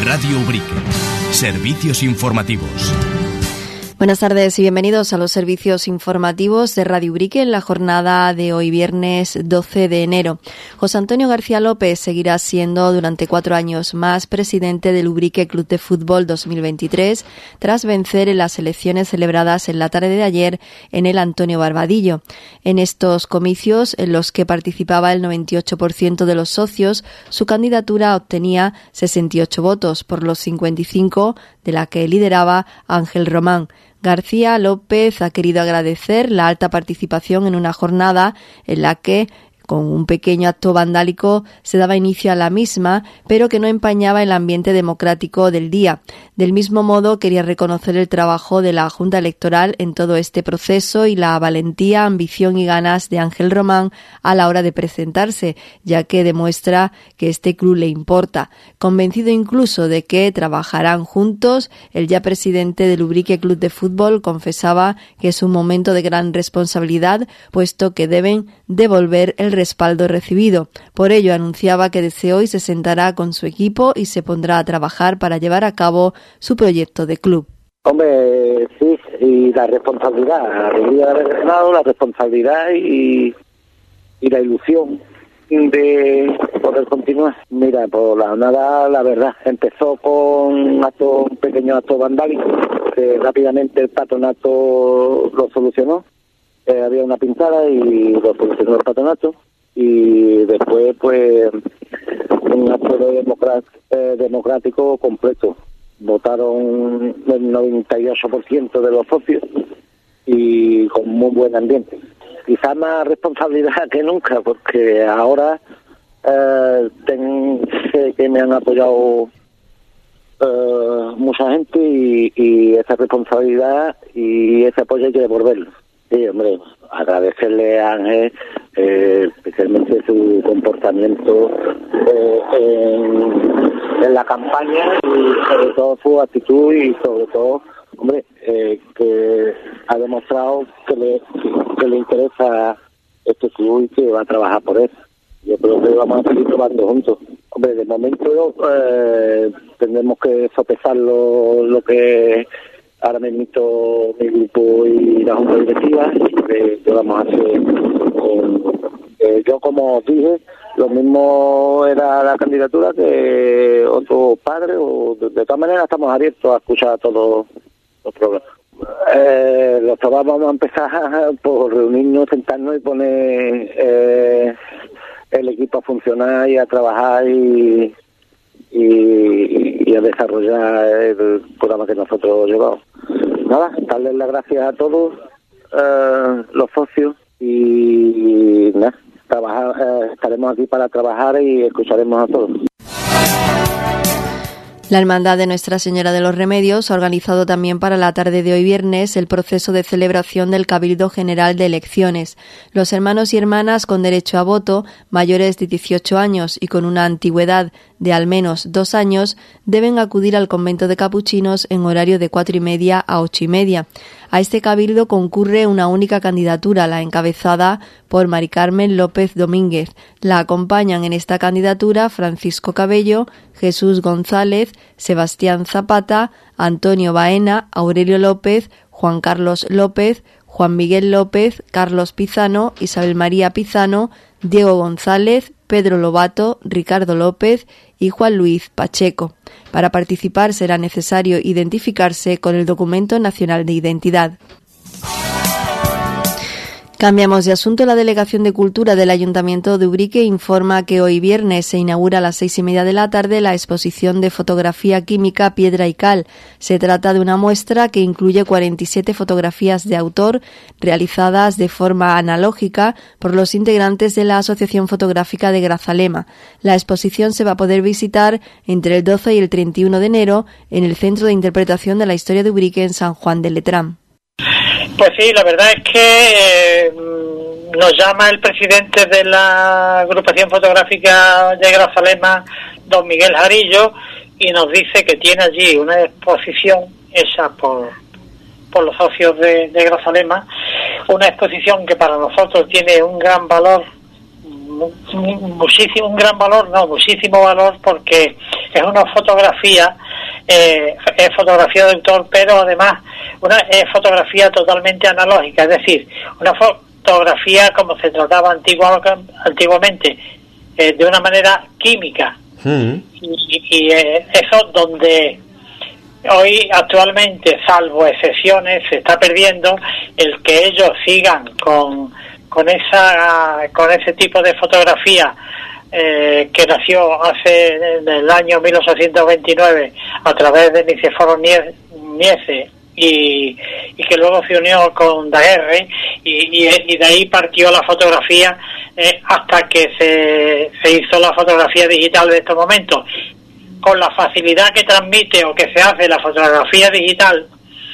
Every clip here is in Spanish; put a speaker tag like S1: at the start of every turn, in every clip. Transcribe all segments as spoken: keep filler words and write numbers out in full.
S1: Radio Ubrique. Servicios informativos.
S2: Buenas tardes y bienvenidos a los servicios informativos de Radio Ubrique en la jornada de hoy viernes doce de enero. José Antonio García López seguirá siendo durante cuatro años más presidente del Ubrique Club de Fútbol dos mil veintitrés tras vencer en las elecciones celebradas en la tarde de ayer en el Antonio Barbadillo. En estos comicios, en los que participaba el noventa y ocho por ciento de los socios, su candidatura obtenía sesenta y ocho votos por los cincuenta y cinco de la que lideraba Ángel Román. García López ha querido agradecer la alta participación en una jornada en la que, con un pequeño acto vandálico, se daba inicio a la misma, pero que no empañaba el ambiente democrático del día. Del mismo modo, quería reconocer el trabajo de la Junta Electoral en todo este proceso y la valentía, ambición y ganas de Ángel Román a la hora de presentarse, ya que demuestra que este club le importa. Convencido incluso de que trabajarán juntos, el ya presidente del Ubrique Club de Fútbol confesaba que es un momento de gran responsabilidad, puesto que deben devolver el respaldo recibido. Por ello, anunciaba que desde hoy se sentará con su equipo y se pondrá a trabajar para llevar a cabo su proyecto de club.
S3: Hombre, sí, y la responsabilidad, la alegría de haber ganado, la responsabilidad y, y la ilusión de poder continuar. Mira, por la nada, la verdad, empezó con un, acto, un pequeño acto vandálico, que rápidamente el patronato lo solucionó. Eh, había una pintada y lo solucionó el patronato, y después pues un acto de democrat, eh, democrático completo. Votaron el noventa y ocho por ciento de los socios y con muy buen ambiente. Quizás más responsabilidad que nunca, porque ahora eh, ten, sé que me han apoyado eh, mucha gente y, y esa responsabilidad y ese apoyo hay que devolverlo. Sí, hombre, agradecerle a Ángel, eh, especialmente su comportamiento eh, en, en la campaña y sobre todo su actitud y sobre todo, hombre, eh, que ha demostrado que le, que le interesa este club y que va a trabajar por eso. Yo creo que vamos a seguir trabajando juntos. Hombre, de momento eh, tendremos que sopesar lo, lo que ahora me invito mi grupo y la junta directiva y que, que vamos a hacer. Con, eh, yo, como os dije, lo mismo era la candidatura que otro padre, o de, de todas maneras estamos abiertos a escuchar todos los programas. Eh, los trabajos vamos a empezar por reunirnos, sentarnos y poner eh, el equipo a funcionar y a trabajar y, y, y a desarrollar el programa que nosotros llevamos. Nada, darles las gracias a todos eh, los socios y nada, trabajar, eh, estaremos aquí para trabajar y escucharemos a todos.
S2: La Hermandad de Nuestra Señora de los Remedios ha organizado también para la tarde de hoy viernes el proceso de celebración del Cabildo General de Elecciones. Los hermanos y hermanas con derecho a voto, mayores de dieciocho años y con una antigüedad de al menos dos años, deben acudir al convento de capuchinos en horario de cuatro y media a ocho y media. A este cabildo concurre una única candidatura, la encabezada por Mari Carmen López Domínguez. La acompañan en esta candidatura Francisco Cabello, Jesús González, Sebastián Zapata, Antonio Baena, Aurelio López, Juan Carlos López, Juan Miguel López, Carlos Pizano, Isabel María Pizano, Diego González, Pedro Lobato, Ricardo López y Juan Luis Pacheco. Para participar será necesario identificarse con el Documento Nacional de Identidad. Cambiamos de asunto. La Delegación de Cultura del Ayuntamiento de Ubrique informa que hoy viernes se inaugura a las seis y media de la tarde la exposición de fotografía química Piedra y Cal. Se trata de una muestra que incluye cuarenta y siete fotografías de autor realizadas de forma analógica por los integrantes de la Asociación Fotográfica de Grazalema. La exposición se va a poder visitar entre el doce y el treinta y uno de enero en el Centro de Interpretación de la Historia de Ubrique en San Juan de Letrán.
S4: Pues sí, la verdad es que eh, nos llama el presidente de la agrupación fotográfica de Grazalema, don Miguel Jarillo, y nos dice que tiene allí una exposición hecha por, por los socios de, de Grazalema, una exposición que para nosotros tiene un gran valor, muchísimo, un gran valor, no, muchísimo valor, porque es una fotografía, eh, es fotografía de autor, pero además una es fotografía totalmente analógica, es decir, una fotografía como se trataba antigua, antiguamente, eh, de una manera química. Mm. Y, y eh, eso donde hoy actualmente, salvo excepciones, se está perdiendo el que ellos sigan con con esa con ese tipo de fotografía eh, que nació hace en el año mil ochocientos veintinueve a través de Niceforo Niese y, y que luego se unió con Daguerre y, y, y de ahí partió la fotografía eh, hasta que se, se hizo la fotografía digital de estos momentos. Con la facilidad que transmite o que se hace la fotografía digital,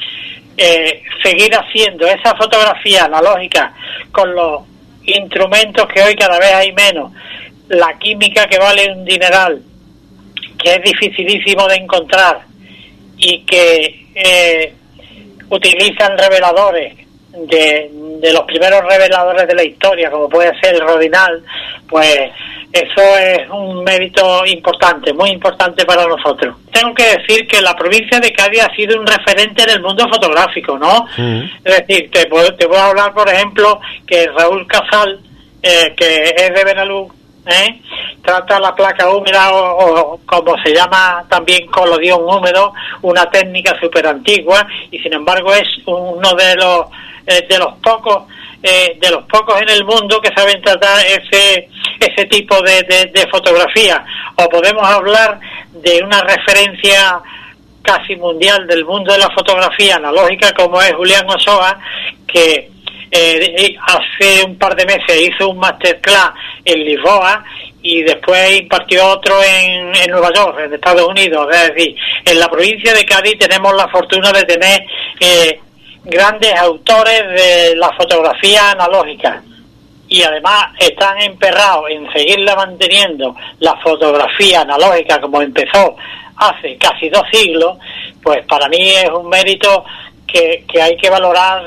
S4: eh, seguir haciendo esa fotografía analógica con los instrumentos que hoy cada vez hay menos, la química que vale un dineral, que es dificilísimo de encontrar y que eh, utilizan reveladores de, de los primeros reveladores de la historia, como puede ser el Rodinal, pues eso es un mérito importante, muy importante para nosotros. Tengo que decir que la provincia de Cádiz ha sido un referente en el mundo fotográfico, ¿no? Mm. Es decir, te puedo, te puedo hablar, por ejemplo, que Raúl Casal, eh, que es de Benalú, ¿eh? trata la placa húmeda o, o como se llama también colodión húmedo, una técnica súper antigua, y sin embargo es uno de los eh, de los pocos eh, de los pocos en el mundo que saben tratar ese ese tipo de, de, de fotografía. O podemos hablar de una referencia casi mundial del mundo de la fotografía analógica como es Julián Ochoa, que eh, hace un par de meses hizo un masterclass en Lisboa y después impartió otro en, en Nueva York, en Estados Unidos. Es decir, en la provincia de Cádiz tenemos la fortuna de tener eh, grandes autores de la fotografía analógica y además están emperrados en seguirla manteniendo la fotografía analógica como empezó hace casi dos siglos. Pues para mí es un mérito que, que hay que valorar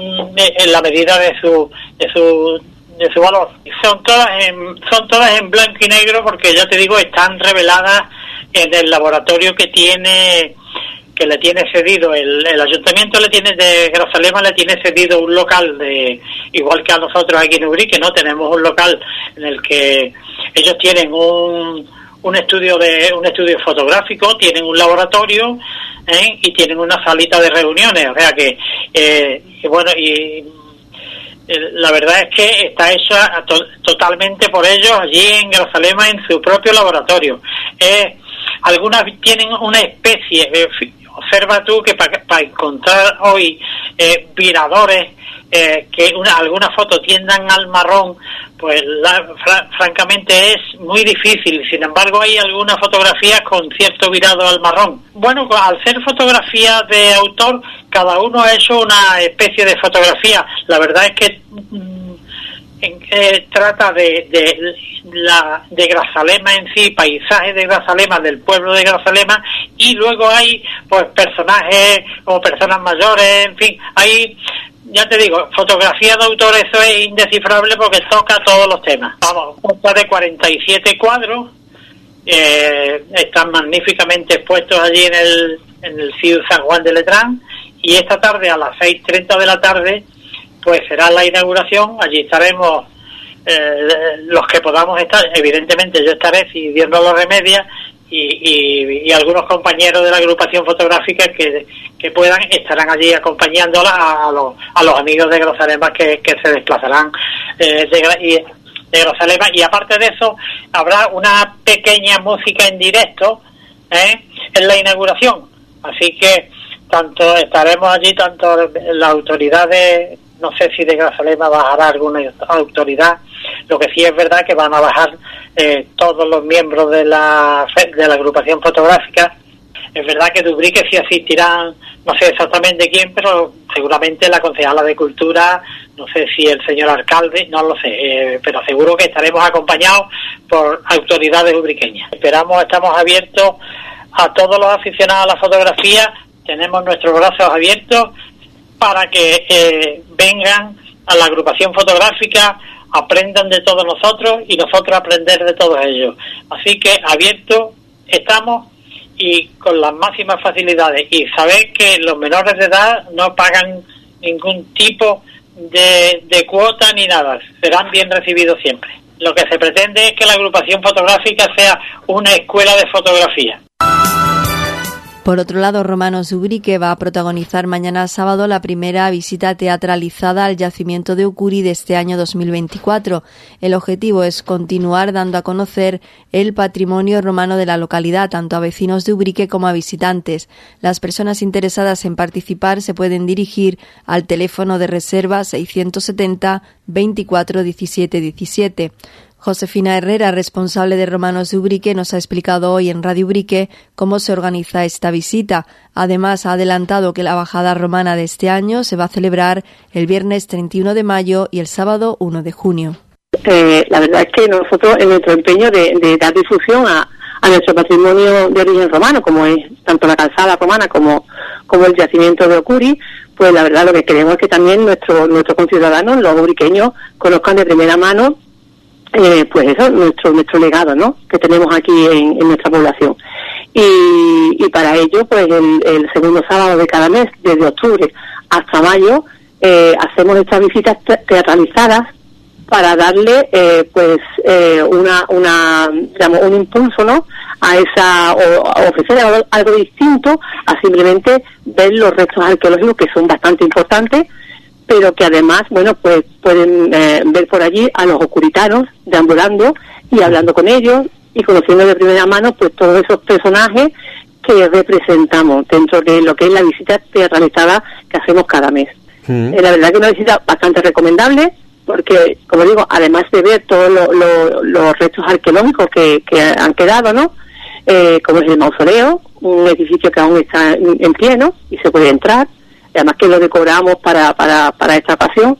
S4: en la medida de su de su de su valor. Son todas en, son todas en blanco y negro porque ya te digo, están reveladas en el laboratorio que tiene que le tiene cedido el, el ayuntamiento le tiene de Grazalema le tiene cedido un local, de igual que a nosotros aquí en Ubrique, no tenemos un local en el que ellos tienen un un estudio de un estudio fotográfico, tienen un laboratorio ¿eh? y tienen una salita de reuniones, o sea que eh, y bueno y eh, la verdad es que está hecha to- totalmente por ellos allí en Grazalema en su propio laboratorio. Eh, algunas tienen una especie, eh, observa tú que para pa encontrar hoy eh, viradores eh, que una, algunas fotos tiendan al marrón, pues la, fra, francamente es muy difícil. Sin embargo, hay algunas fotografías con cierto virado al marrón. Bueno, al ser fotografía de autor, cada uno ha hecho una especie de fotografía. La verdad es que mm, eh, trata de, de la de Grazalema en sí, paisajes de Grazalema, del pueblo de Grazalema, y luego hay pues personajes como personas mayores, en fin, hay, ya te digo, fotografía de autor, eso es indescifrable porque toca todos los temas. Vamos, consta de cuarenta y siete cuadros, eh, están magníficamente expuestos allí en el en el C I U San Juan de Letrán, y esta tarde a las seis treinta de la tarde pues será la inauguración. Allí estaremos eh, los que podamos estar, evidentemente yo estaré si Dios no lo remedia, y, y, y algunos compañeros de la agrupación fotográfica que, que puedan estarán allí acompañándola a, a, los, a los amigos de Grazalema que, que se desplazarán eh, de, de Grazalema, y aparte de eso habrá una pequeña música en directo ¿eh? en la inauguración, así que tanto estaremos allí, tanto la autoridad de, no sé si de Grazalema bajará alguna autoridad, lo que sí es verdad que van a bajar eh, todos los miembros de la de la agrupación fotográfica. Es verdad que de Ubrique sí asistirán, no sé exactamente quién, pero seguramente la concejala de Cultura, no sé si el señor alcalde, no lo sé, eh, pero seguro que estaremos acompañados por autoridades ubriqueñas. Esperamos, estamos abiertos a todos los aficionados a la fotografía, tenemos nuestros brazos abiertos para que eh, vengan a la agrupación fotográfica, aprendan de todos nosotros y nosotros aprender de todos ellos. Así que abiertos estamos y con las máximas facilidades, y saber que los menores de edad no pagan ningún tipo de, de cuota ni nada, serán bien recibidos siempre. Lo que se pretende es que la agrupación fotográfica sea una escuela de fotografía.
S2: Por otro lado, Romanos Ubrique va a protagonizar mañana sábado la primera visita teatralizada al yacimiento de Ucuri de este año dos mil veinticuatro. El objetivo es continuar dando a conocer el patrimonio romano de la localidad, tanto a vecinos de Ubrique como a visitantes. Las personas interesadas en participar se pueden dirigir al teléfono de reserva seiscientos setenta veinticuatro diecisiete diecisiete. Josefina Herrera, responsable de Romanos de Ubrique, nos ha explicado hoy en Radio Ubrique cómo se organiza esta visita. Además, ha adelantado que la bajada romana de este año se va a celebrar el viernes treinta y uno de mayo y el sábado uno de junio.
S5: Eh, la verdad es que nosotros, en nuestro empeño de, de dar difusión a, a nuestro patrimonio de origen romano, como es tanto la calzada romana como, como el yacimiento de Ucuri, pues la verdad lo que queremos es que también nuestro, nuestros conciudadanos, los ubriqueños, conozcan de primera mano Eh, pues eso, nuestro nuestro legado, ¿no?, que tenemos aquí en, en nuestra población. Y, y para ello, pues el, el segundo sábado de cada mes, desde octubre hasta mayo, eh, hacemos estas visitas teatralizadas para darle, eh, pues, eh, una, una, digamos, un impulso, ¿no?, a esa, o a ofrecer algo, algo distinto a simplemente ver los restos arqueológicos, que son bastante importantes, pero que además, bueno, pues pueden eh, ver por allí a los ucuritanos deambulando y hablando con ellos y conociendo de primera mano pues todos esos personajes que representamos dentro de lo que es la visita teatralizada que hacemos cada mes. Mm. Eh, la verdad que es una visita bastante recomendable porque, como digo, además de ver todos lo, lo, los restos arqueológicos que, que han quedado, ¿no?, eh, como es el mausoleo, un edificio que aún está en, en pie, ¿no?, y se puede entrar. Además que lo decoramos para para para esta ocasión,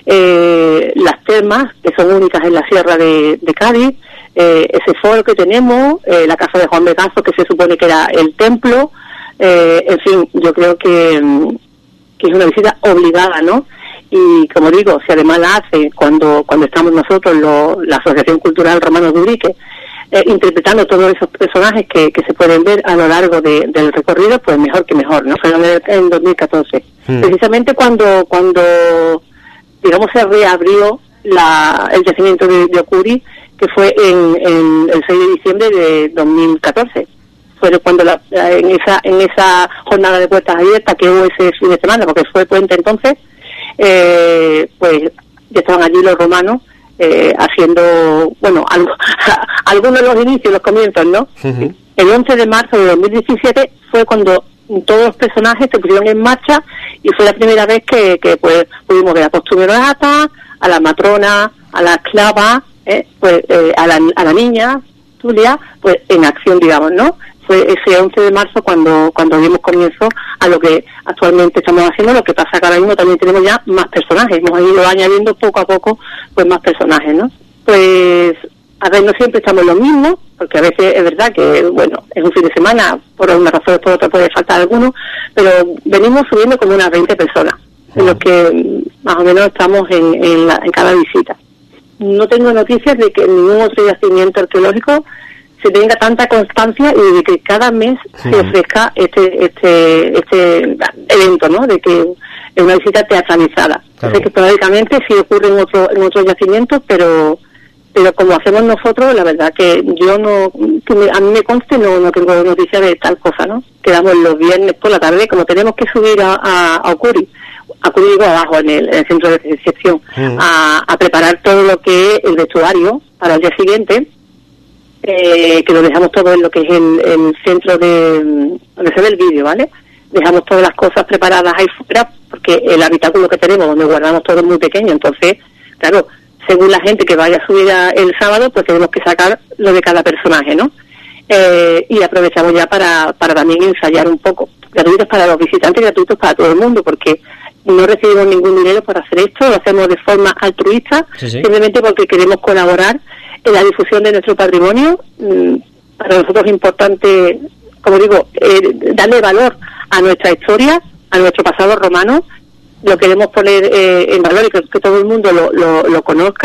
S5: eh, las termas, que son únicas en la sierra de, de Cádiz, eh, ese foro que tenemos, eh, la casa de Juan Betanzo, que se supone que era el templo, eh, en fin, yo creo que, que es una visita obligada, ¿no? Y como digo, si además la hace cuando cuando estamos nosotros, lo, la Asociación Cultural Romanos de Ubrique, Eh, interpretando todos esos personajes que, que se pueden ver a lo largo de, del recorrido, pues mejor que mejor, ¿no? Fue en dos mil catorce. Mm. Precisamente cuando, cuando, digamos, se reabrió la, el yacimiento de, de Ucuri, que fue en, en el seis de diciembre de dos mil catorce. Fue cuando la, en esa en esa jornada de puertas abiertas que hubo ese fin de semana, porque fue puente entonces, eh, pues ya estaban allí los romanos, Eh, haciendo, bueno, algo, algunos de los inicios, los comienzos, ¿no? Uh-huh. El once de marzo de dos mil diecisiete fue cuando todos los personajes se pusieron en marcha y fue la primera vez que, que pues pudimos ver a Postumierata, a la matrona, a la esclava, eh, pues eh, a la a la niña Julia, pues en acción, digamos, ¿no? Fue ese once de marzo cuando cuando dimos comienzo a lo que actualmente estamos haciendo. Lo que pasa que ahora mismo también tenemos ya más personajes, hemos ido añadiendo poco a poco pues más personajes, ¿no? Pues a ver, no siempre estamos los mismos, porque a veces es verdad que, bueno, es un fin de semana, por una razón o por otra puede faltar alguno, pero venimos subiendo como unas veinte personas, en lo que más o menos estamos en, en, la, en cada visita. No tengo noticias de que ningún otro yacimiento arqueológico se tenga tanta constancia y de que cada mes sí. se ofrezca este este este evento, ¿no?, de que es una visita teatralizada. Claro. Sé que probablemente sí ocurre en otro en otros yacimientos, pero pero como hacemos nosotros, la verdad que yo no, que me, a mí me conste, no no tengo noticia de tal cosa, ¿no? Quedamos los viernes por la tarde, como tenemos que subir a, a, a Ucuri, a Ucuri digo abajo en el, en el centro de recepción, mm. a, a preparar todo lo que es el vestuario para el día siguiente. Eh, que lo dejamos todo en lo que es el, el centro de donde se ve el vídeo, ¿vale? Dejamos todas las cosas preparadas ahí fuera, porque el habitáculo que tenemos donde guardamos todo es muy pequeño, entonces, claro, según la gente que vaya a subir a, el sábado, pues tenemos que sacar lo de cada personaje, ¿no? Eh, y aprovechamos ya para, para también ensayar un poco, gratuitos para los visitantes, gratuitos para todo el mundo, porque no recibimos ningún dinero por hacer esto, lo hacemos de forma altruista, sí, sí. simplemente porque queremos colaborar en la difusión de nuestro patrimonio. Para nosotros es importante, como digo, eh, darle valor a nuestra historia, a nuestro pasado romano. Lo queremos poner eh, en valor y que, que todo el mundo lo, lo, lo conozca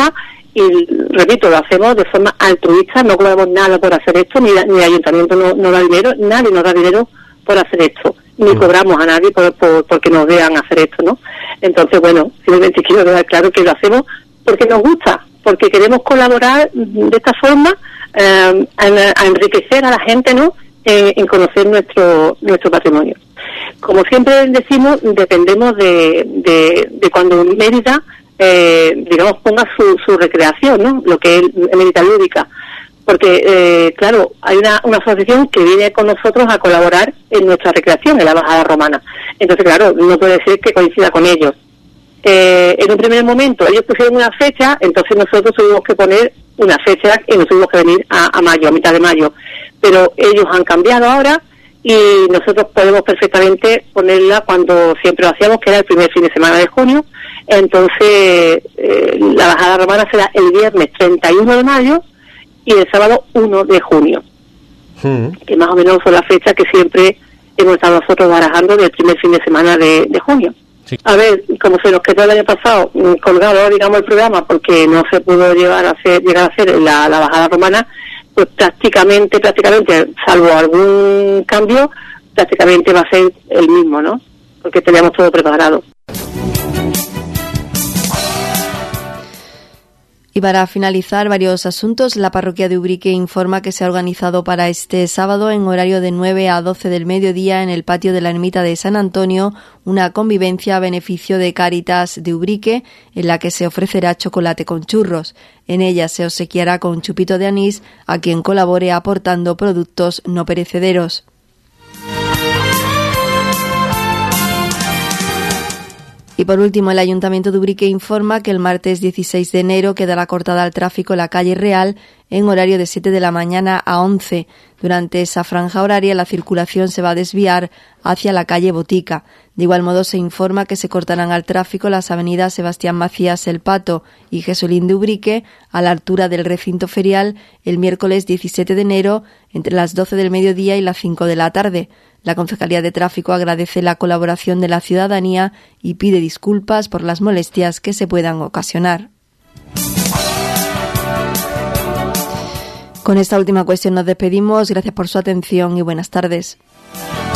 S5: y repito, lo hacemos de forma altruista, no cobramos nada por hacer esto, ni, ni el ayuntamiento no, no da dinero, nadie nos da dinero por hacer esto, ni mm. cobramos a nadie por, por porque nos vean hacer esto, ¿no? Entonces, bueno, simplemente quiero dejar claro que lo hacemos porque nos gusta, porque queremos colaborar de esta forma eh, a, a enriquecer a la gente, ¿no?, en, en conocer nuestro nuestro patrimonio. Como siempre decimos, dependemos de, de, de cuando Mérida, eh, digamos, ponga su, su recreación, ¿no?, lo que es Mérida Lúdica. Porque, eh, claro, hay una, una asociación que viene con nosotros a colaborar en nuestra recreación, en la Bajada Romana. Entonces, claro, no puede ser que coincida con ellos. Eh, en un primer momento, ellos pusieron una fecha, entonces nosotros tuvimos que poner una fecha y nos tuvimos que venir a, a mayo, a mitad de mayo. Pero ellos han cambiado ahora y nosotros podemos perfectamente ponerla cuando siempre lo hacíamos, que era el primer fin de semana de junio. Entonces, eh, la Bajada Romana será el viernes treinta y uno de mayo y el sábado uno de junio, mm. que más o menos son las fechas que siempre hemos estado nosotros barajando del primer fin de semana de, de junio. Sí. A ver, como se nos quedó el año pasado colgado, digamos, el programa, porque no se pudo llegar a hacer, llegar a hacer la, la Bajada Romana, pues prácticamente, prácticamente, salvo algún cambio, prácticamente va a ser el mismo, ¿no? Porque teníamos todo preparado.
S2: Y para finalizar varios asuntos, la parroquia de Ubrique informa que se ha organizado para este sábado en horario de nueve a doce del mediodía en el patio de la ermita de San Antonio una convivencia a beneficio de Cáritas de Ubrique en la que se ofrecerá chocolate con churros. En ella se obsequiará con chupito de anís a quien colabore aportando productos no perecederos. Y por último, el Ayuntamiento de Ubrique informa que el martes dieciséis de enero quedará cortada al tráfico la calle Real en horario de siete de la mañana a once. Durante esa franja horaria la circulación se va a desviar hacia la calle Botica. De igual modo se informa que se cortarán al tráfico las avenidas Sebastián Macías El Pato y Jesulín de Ubrique a la altura del recinto ferial el miércoles diecisiete de enero entre las doce del mediodía y las cinco de la tarde. La Concejalía de Tráfico agradece la colaboración de la ciudadanía y pide disculpas por las molestias que se puedan ocasionar. Con esta última cuestión nos despedimos. Gracias por su atención y buenas tardes.